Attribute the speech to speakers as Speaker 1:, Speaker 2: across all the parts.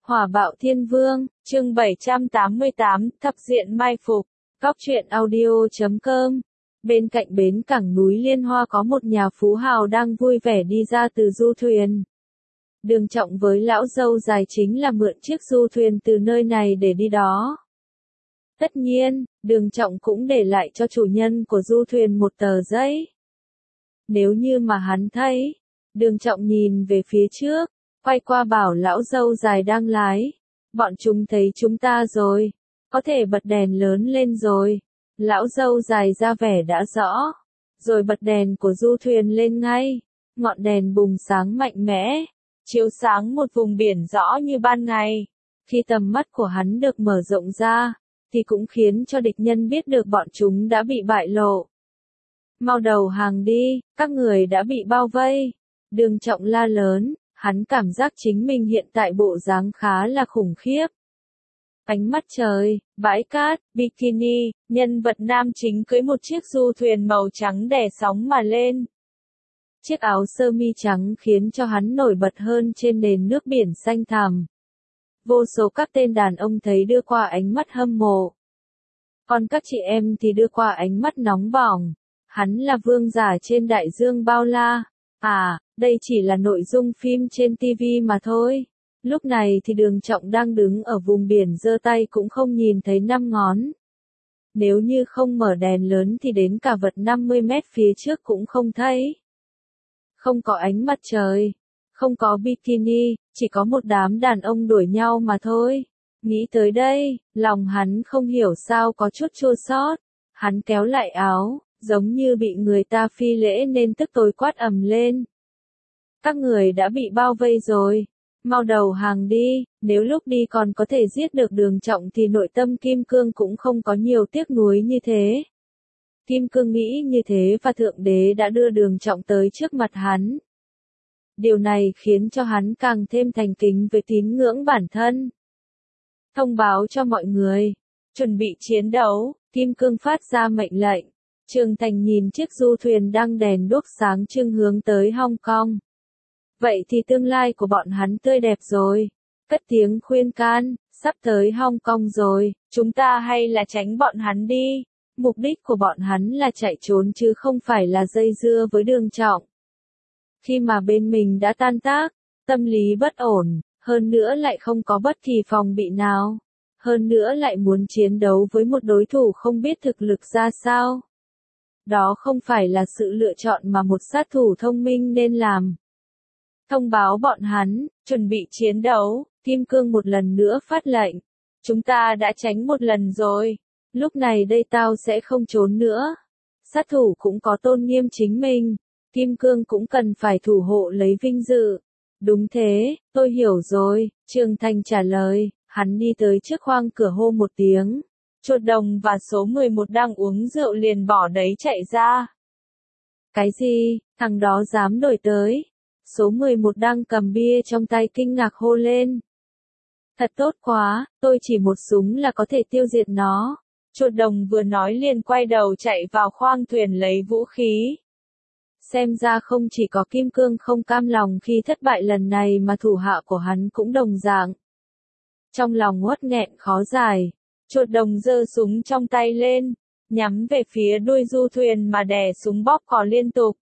Speaker 1: Hỏa bạo thiên vương, chương 788, thập diện mai phục, Góc truyện audio.com. Bên cạnh bến cảng núi Liên Hoa có một nhà phú hào đang vui vẻ đi ra từ du thuyền. Đường Trọng với lão dâu dài chính là mượn chiếc du thuyền từ nơi này để đi đó. Tất nhiên, Đường Trọng cũng để lại cho chủ nhân của du thuyền một tờ giấy. Nếu như mà hắn thấy, Đường Trọng nhìn về phía trước, quay qua bảo lão dâu dài đang lái. Bọn chúng thấy chúng ta rồi, có thể bật đèn lớn lên rồi. Lão dâu dài ra vẻ đã rõ, rồi bật đèn của du thuyền lên ngay. Ngọn đèn bùng sáng mạnh mẽ, chiếu sáng một vùng biển rõ như ban ngày. Khi tầm mắt của hắn được mở rộng ra, thì cũng khiến cho địch nhân biết được bọn chúng đã bị bại lộ. Mau đầu hàng đi, các người đã bị bao vây. Đường Trọng la lớn, hắn cảm giác chính mình hiện tại bộ dáng khá là khủng khiếp. Ánh mắt trời, bãi cát, bikini, nhân vật nam chính cưỡi một chiếc du thuyền màu trắng đè sóng mà lên. Chiếc áo sơ mi trắng khiến cho hắn nổi bật hơn trên nền nước biển xanh thẳm. Vô số các tên đàn ông thấy đưa qua ánh mắt hâm mộ. Còn các chị em thì đưa qua ánh mắt nóng bỏng. Hắn là vương giả trên đại dương bao la. À, đây chỉ là nội dung phim trên TV mà thôi. Lúc này thì Đường Trọng đang đứng ở vùng biển giơ tay cũng không nhìn thấy 5 ngón. Nếu như không mở đèn lớn thì đến cả vật 50 mét phía trước cũng không thấy. Không có ánh mặt trời, không có bikini, chỉ có một đám đàn ông đuổi nhau mà thôi. Nghĩ tới đây, lòng hắn không hiểu sao có chút chua xót. Hắn kéo lại áo, giống như bị người ta phi lễ nên tức tối quát ầm lên. Các người đã bị bao vây rồi, mau đầu hàng đi, nếu lúc đi còn có thể giết được Đường Trọng thì nội tâm Kim Cương cũng không có nhiều tiếc nuối như thế. Kim Cương nghĩ như thế và Thượng Đế đã đưa Đường Trọng tới trước mặt hắn. Điều này khiến cho hắn càng thêm thành kính với tín ngưỡng bản thân. Thông báo cho mọi người, chuẩn bị chiến đấu, Kim Cương phát ra mệnh lệnh. Trường Thành nhìn chiếc du thuyền đang đèn đuốc sáng trưng hướng tới Hong Kong. Vậy thì tương lai của bọn hắn tươi đẹp rồi. Cất tiếng khuyên can, sắp tới Hong Kong rồi, chúng ta hay là tránh bọn hắn đi. Mục đích của bọn hắn là chạy trốn chứ không phải là dây dưa với Đường Trọng. Khi mà bên mình đã tan tác, tâm lý bất ổn, hơn nữa lại không có bất kỳ phòng bị nào. Hơn nữa lại muốn chiến đấu với một đối thủ không biết thực lực ra sao. Đó không phải là sự lựa chọn mà một sát thủ thông minh nên làm. Thông báo bọn hắn, chuẩn bị chiến đấu, Kim Cương một lần nữa phát lệnh. Chúng ta đã tránh một lần rồi, lúc này đây tao sẽ không trốn nữa. Sát thủ cũng có tôn nghiêm chính mình, Kim Cương cũng cần phải thủ hộ lấy vinh dự. Đúng thế, tôi hiểu rồi, Trường Thành trả lời, hắn đi tới trước khoang cửa hô một tiếng. Chuột đồng và số 11 đang uống rượu liền bỏ đấy chạy ra. Cái gì, thằng đó dám đổi tới? Số 11 đang cầm bia trong tay kinh ngạc hô lên. Thật tốt quá, tôi chỉ một súng là có thể tiêu diệt nó. Chuột đồng vừa nói liền quay đầu chạy vào khoang thuyền lấy vũ khí. Xem ra không chỉ có Kim Cương không cam lòng khi thất bại lần này mà thủ hạ của hắn cũng đồng dạng. Trong lòng uất nghẹn khó giải, chuột đồng giơ súng trong tay lên, nhắm về phía đuôi du thuyền mà đè súng bóp cò liên tục.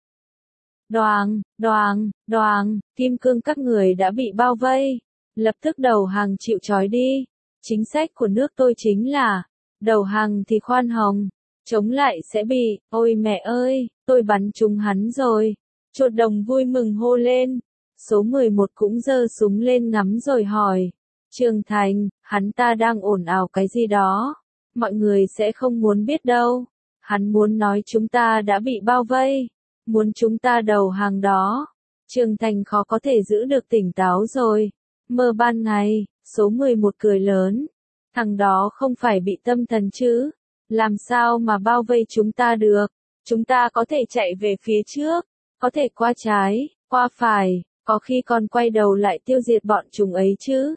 Speaker 1: Đoàng, đoàng, đoàng, Kim Cương các người đã bị bao vây. Lập tức đầu hàng chịu trói đi. Chính sách của nước tôi chính là, đầu hàng thì khoan hồng, chống lại sẽ bị, ôi mẹ ơi, tôi bắn trúng hắn rồi. Chuột đồng vui mừng hô lên. Số 11 cũng giơ súng lên ngắm rồi hỏi. Trường Thành, hắn ta đang ồn ào cái gì đó. Mọi người sẽ không muốn biết đâu. Hắn muốn nói chúng ta đã bị bao vây. Muốn chúng ta đầu hàng đó. Trường Thành khó có thể giữ được tỉnh táo rồi. Mơ ban ngày, số 11 cười lớn. Thằng đó không phải bị tâm thần chứ. Làm sao mà bao vây chúng ta được. Chúng ta có thể chạy về phía trước. Có thể qua trái, qua phải. Có khi còn quay đầu lại tiêu diệt bọn chúng ấy chứ.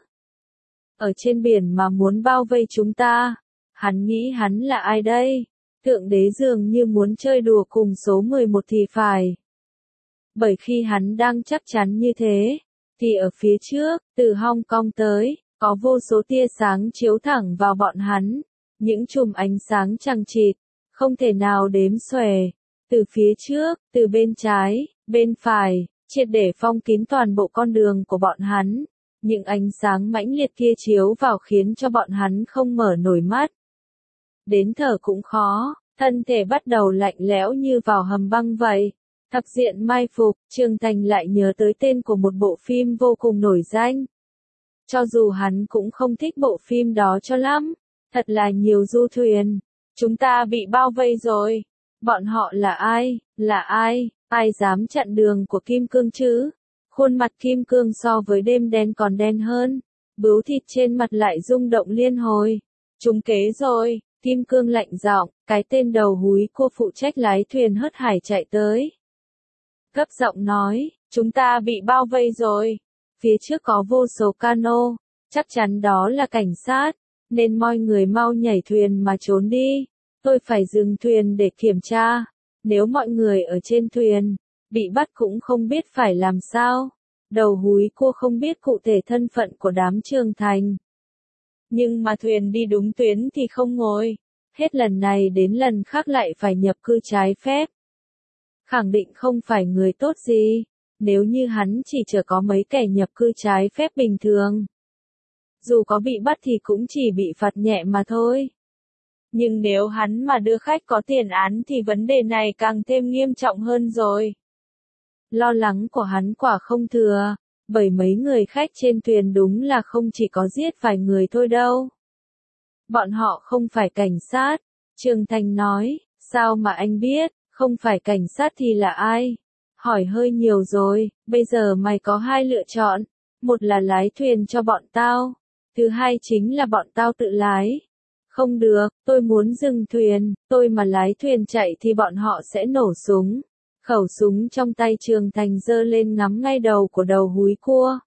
Speaker 1: Ở trên biển mà muốn bao vây chúng ta. Hắn nghĩ hắn là ai đây? Thượng Đế dường như muốn chơi đùa cùng số 11 thì phải. Bởi khi hắn đang chắc chắn như thế, thì ở phía trước, từ Hong Kong tới, Có vô số tia sáng chiếu thẳng vào bọn hắn, những chùm ánh sáng chằng chịt, không thể nào đếm xuể. Từ phía trước, từ bên trái, bên phải, triệt để phong kín toàn bộ con đường của bọn hắn. Những ánh sáng mãnh liệt kia chiếu vào khiến cho bọn hắn không mở nổi mắt. Đến thở cũng khó, thân thể bắt đầu lạnh lẽo như vào hầm băng vậy. Thập diện mai phục, Trương Thành lại nhớ tới tên của một bộ phim vô cùng nổi danh. Cho dù hắn cũng không thích bộ phim đó cho lắm, thật là nhiều du thuyền. Chúng ta bị bao vây rồi. Bọn họ là ai? Là ai? Ai dám chặn đường của Kim Cương chứ? Khuôn mặt Kim Cương so với đêm đen còn đen hơn. Bướu thịt trên mặt lại rung động liên hồi. Trúng kế rồi, Kim Cương lạnh giọng, cái tên đầu húi cô phụ trách lái thuyền hớt hải chạy tới. Gấp giọng nói, chúng ta bị bao vây rồi. Phía trước có vô số cano, chắc chắn đó là cảnh sát, nên mọi người mau nhảy thuyền mà trốn đi. Tôi phải dừng thuyền để kiểm tra. Nếu mọi người ở trên thuyền bị bắt cũng không biết phải làm sao. Đầu húi cô không biết cụ thể thân phận của đám Trương Thành. Nhưng mà thuyền đi đúng tuyến thì không ngồi. Hết lần này đến lần khác lại phải nhập cư trái phép. Khẳng định không phải người tốt gì. Nếu như hắn chỉ chở có mấy kẻ nhập cư trái phép bình thường. Dù có bị bắt thì cũng chỉ bị phạt nhẹ mà thôi. Nhưng nếu hắn mà đưa khách có tiền án thì vấn đề này càng thêm nghiêm trọng hơn rồi. Lo lắng của hắn quả không thừa, bởi mấy người khách trên thuyền đúng là không chỉ có giết vài người thôi đâu. Bọn họ không phải cảnh sát, Trương Thành nói, sao mà anh biết, không phải cảnh sát thì là ai? Hỏi hơi nhiều rồi, bây giờ mày có hai lựa chọn, một là lái thuyền cho bọn tao, thứ hai chính là bọn tao tự lái. Không được, tôi muốn dừng thuyền, tôi mà lái thuyền chạy thì bọn họ sẽ nổ súng. Khẩu súng trong tay Trương Thành giơ lên ngắm ngay đầu của đầu húi cua.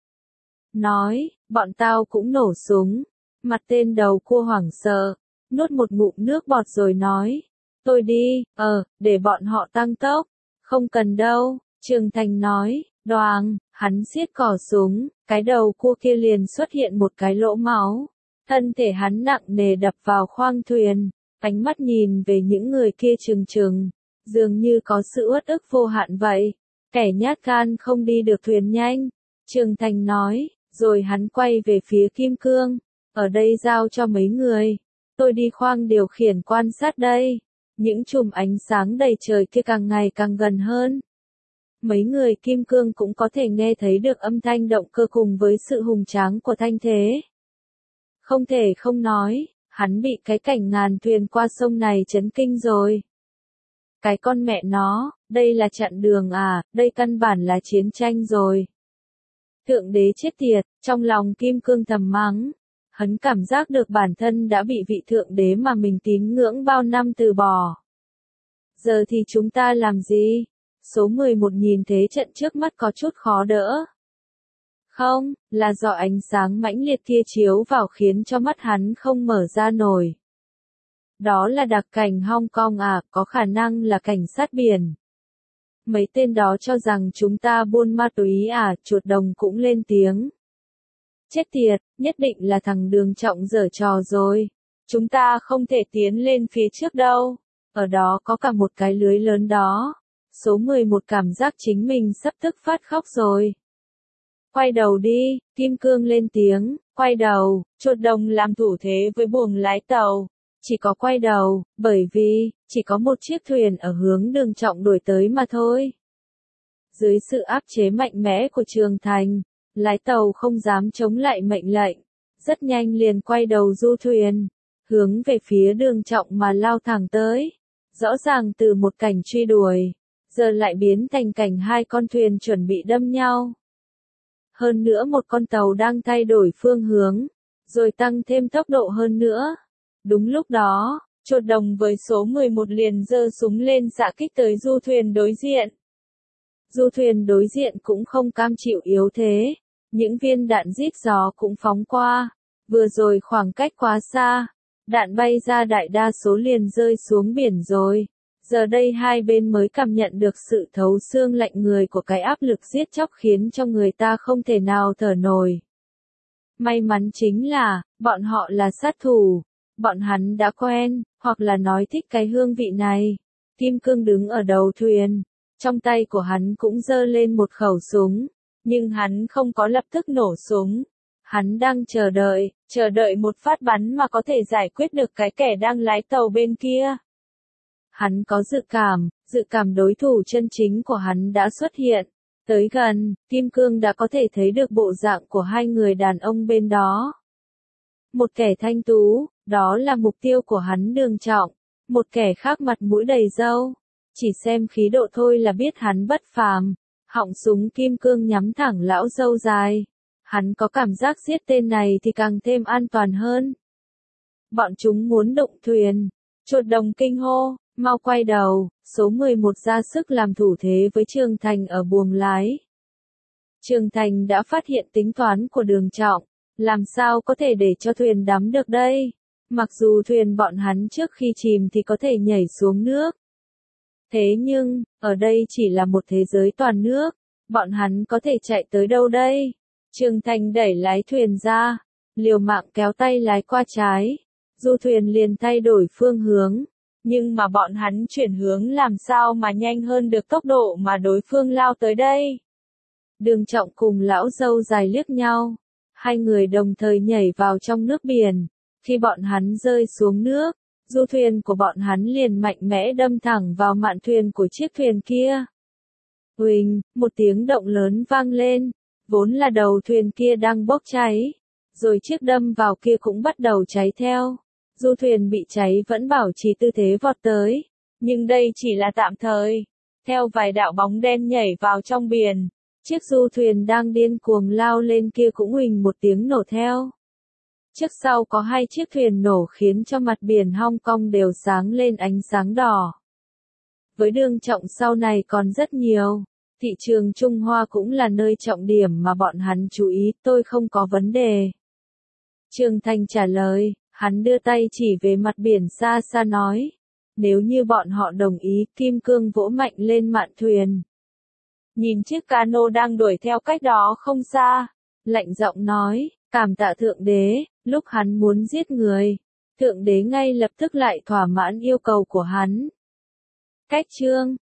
Speaker 1: Nói, bọn tao cũng nổ súng. Mặt tên đầu cua hoảng sợ, nuốt một ngụm nước bọt rồi nói. Tôi đi, để bọn họ tăng tốc. Không cần đâu, Trương Thành nói, đoàng, hắn siết cò súng, cái đầu cua kia liền xuất hiện một cái lỗ máu. Thân thể hắn nặng nề đập vào khoang thuyền, ánh mắt nhìn về những người kia trừng trừng, dường như có sự uất ức vô hạn vậy. Kẻ nhát gan không đi được thuyền nhanh, Trương Thành nói, rồi hắn quay về phía Kim Cương, ở đây giao cho mấy người, tôi đi khoang điều khiển quan sát đây. Những chùm ánh sáng đầy trời kia càng ngày càng gần hơn. Mấy người Kim Cương cũng có thể nghe thấy được âm thanh động cơ cùng với sự hùng tráng của thanh thế. Không thể không nói, hắn bị cái cảnh ngàn thuyền qua sông này chấn kinh rồi. Cái con mẹ nó, đây là chặn đường à, đây căn bản là chiến tranh rồi. Thượng đế chết tiệt, trong lòng Kim Cương thầm mắng. Hắn cảm giác được bản thân đã bị vị thượng đế mà mình tín ngưỡng bao năm từ bỏ. Giờ thì chúng ta làm gì? Số 11 nhìn thế trận trước mắt có chút khó đỡ. Không, là do ánh sáng mãnh liệt kia chiếu vào khiến cho mắt hắn không mở ra nổi. Đó là đặc cảnh Hong Kong à, có khả năng là cảnh sát biển. Mấy tên đó cho rằng chúng ta buôn ma túy à, chuột đồng cũng lên tiếng. Chết tiệt, nhất định là thằng Đường Trọng giở trò rồi. Chúng ta không thể tiến lên phía trước đâu. Ở đó có cả một cái lưới lớn đó. Số 11 cảm giác chính mình sắp tức phát khóc rồi. Quay đầu đi, Kim Cương lên tiếng, quay đầu, chuột đồng làm thủ thế với buồng lái tàu. Chỉ có quay đầu, bởi vì, chỉ có một chiếc thuyền ở hướng Đường Trọng đuổi tới mà thôi. Dưới sự áp chế mạnh mẽ của Trương Thành, lái tàu không dám chống lại mệnh lệnh, rất nhanh liền quay đầu du thuyền, hướng về phía Đường Trọng mà lao thẳng tới. Rõ ràng từ một cảnh truy đuổi, giờ lại biến thành cảnh hai con thuyền chuẩn bị đâm nhau. Hơn nữa một con tàu đang thay đổi phương hướng, rồi tăng thêm tốc độ hơn nữa. Đúng lúc đó, chuột đồng với số 11 liền giơ súng lên xạ kích tới du thuyền đối diện. Du thuyền đối diện cũng không cam chịu yếu thế, những viên đạn rít gió cũng phóng qua, vừa rồi khoảng cách quá xa, đạn bay ra đại đa số liền rơi xuống biển rồi. Giờ đây hai bên mới cảm nhận được sự thấu xương lạnh người của cái áp lực giết chóc khiến cho người ta không thể nào thở nổi. May mắn chính là, bọn họ là sát thủ. Bọn hắn đã quen, hoặc là nói thích cái hương vị này. Kim Cương đứng ở đầu thuyền. Trong tay của hắn cũng giơ lên một khẩu súng. Nhưng hắn không có lập tức nổ súng. Hắn đang chờ đợi một phát bắn mà có thể giải quyết được cái kẻ đang lái tàu bên kia. Hắn có dự cảm đối thủ chân chính của hắn đã xuất hiện. Tới gần, Kim Cương đã có thể thấy được bộ dạng của hai người đàn ông bên đó. Một kẻ thanh tú, đó là mục tiêu của hắn Đường Trọng. Một kẻ khác mặt mũi đầy râu. Chỉ xem khí độ thôi là biết hắn bất phàm. Họng súng Kim Cương nhắm thẳng lão râu dài. Hắn có cảm giác giết tên này thì càng thêm an toàn hơn. Bọn chúng muốn đụng thuyền. Chuột đồng kinh hô, mau quay đầu. Số 11 ra sức làm thủ thế với Trường Thành ở buồng lái. Trường Thành đã phát hiện tính toán của Đường Trọng. Làm sao có thể để cho thuyền đắm được đây? Mặc dù thuyền bọn hắn trước khi chìm thì có thể nhảy xuống nước. Thế nhưng, ở đây chỉ là một thế giới toàn nước. Bọn hắn có thể chạy tới đâu đây? Trường Thành đẩy lái thuyền ra. Liều mạng kéo tay lái qua trái. Du thuyền liền thay đổi phương hướng. Nhưng mà bọn hắn chuyển hướng làm sao mà nhanh hơn được tốc độ mà đối phương lao tới đây? Đường Trọng cùng lão râu dài liếc nhau. Hai người đồng thời nhảy vào trong nước biển. Khi bọn hắn rơi xuống nước, du thuyền của bọn hắn liền mạnh mẽ đâm thẳng vào mạn thuyền của chiếc thuyền kia. Huỳnh, một tiếng động lớn vang lên. Vốn là đầu thuyền kia đang bốc cháy. Rồi chiếc đâm vào kia cũng bắt đầu cháy theo. Du thuyền bị cháy vẫn bảo trì tư thế vọt tới. Nhưng đây chỉ là tạm thời. Theo vài đạo bóng đen nhảy vào trong biển. Chiếc du thuyền đang điên cuồng lao lên kia cũng huỳnh một tiếng nổ theo. Trước sau có hai chiếc thuyền nổ khiến cho mặt biển Hong Kong đều sáng lên ánh sáng đỏ. Với Đường Trọng sau này còn rất nhiều. Thị trường Trung Hoa cũng là nơi trọng điểm mà bọn hắn chú ý, tôi không có vấn đề. Trường Thành trả lời, hắn đưa tay chỉ về mặt biển xa xa nói. Nếu như bọn họ đồng ý, Kim Cương vỗ mạnh lên mạn thuyền. Nhìn chiếc cano đang đuổi theo cách đó không xa. Lạnh giọng nói, cảm tạ Thượng Đế, lúc hắn muốn giết người. Thượng Đế ngay lập tức lại thỏa mãn yêu cầu của hắn. Cách chương